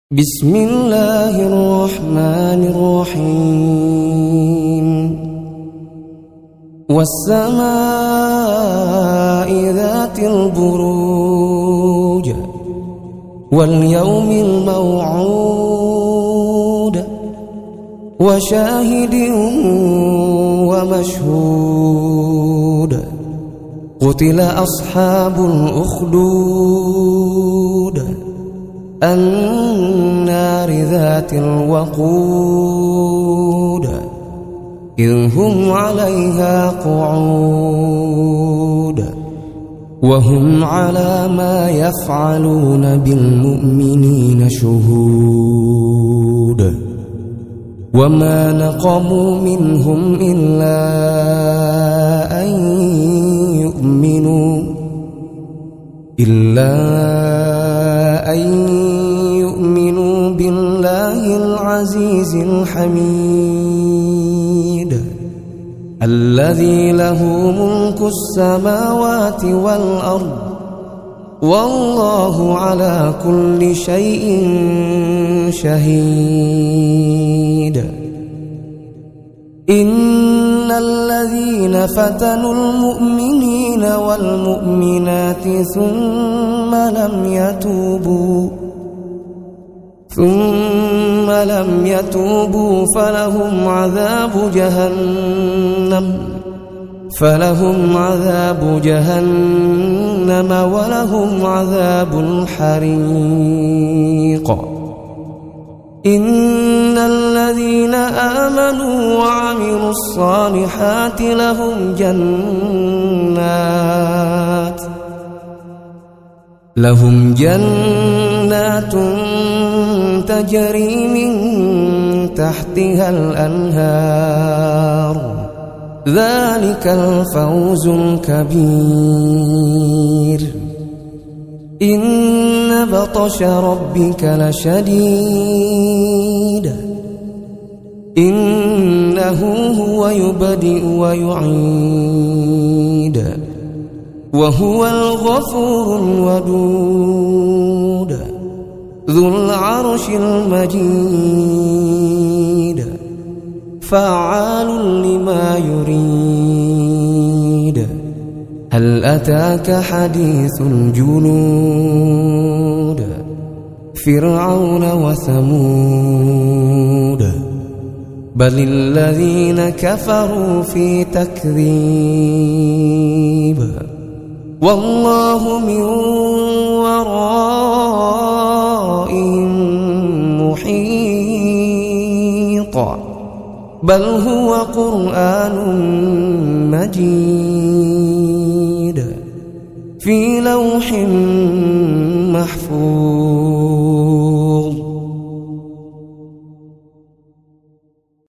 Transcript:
بسم الله الرحمن الرحيم والسماء ذات البروج واليوم الموعود وشاهد ومشهود قتل أصحاب الأخدود النار ذات الوقود إذ هم عليها قعود وهم على ما يفعلون بالمؤمنين شهود وما نقموا منهم إلا أن يؤمنوا بالله العزيز الحميد الذي له ملك السماوات والأرض والله على كل شيء شهيد. إن الذين فتنوا المؤمنين والمؤمنات ثم لم يتوبوا فلهم عذاب جهنم ولهم عذاب الحريق. إن الذين آمنوا وعملوا الصالحات لهم جنات تجري من تحتها الأنهار ذلك الفوز الكبير. إن بطش ربك لشديد إنه هو يبدئ ويعيد وهو الغفور الودود ذو العرش المجيد فعال لما يريد. هل أتاك حديث الجنود فرعون وثمود بل الذين كفروا في تكذيب والله من ورائهم محيط بل هو قرآن مجيد في لوح محفوظ.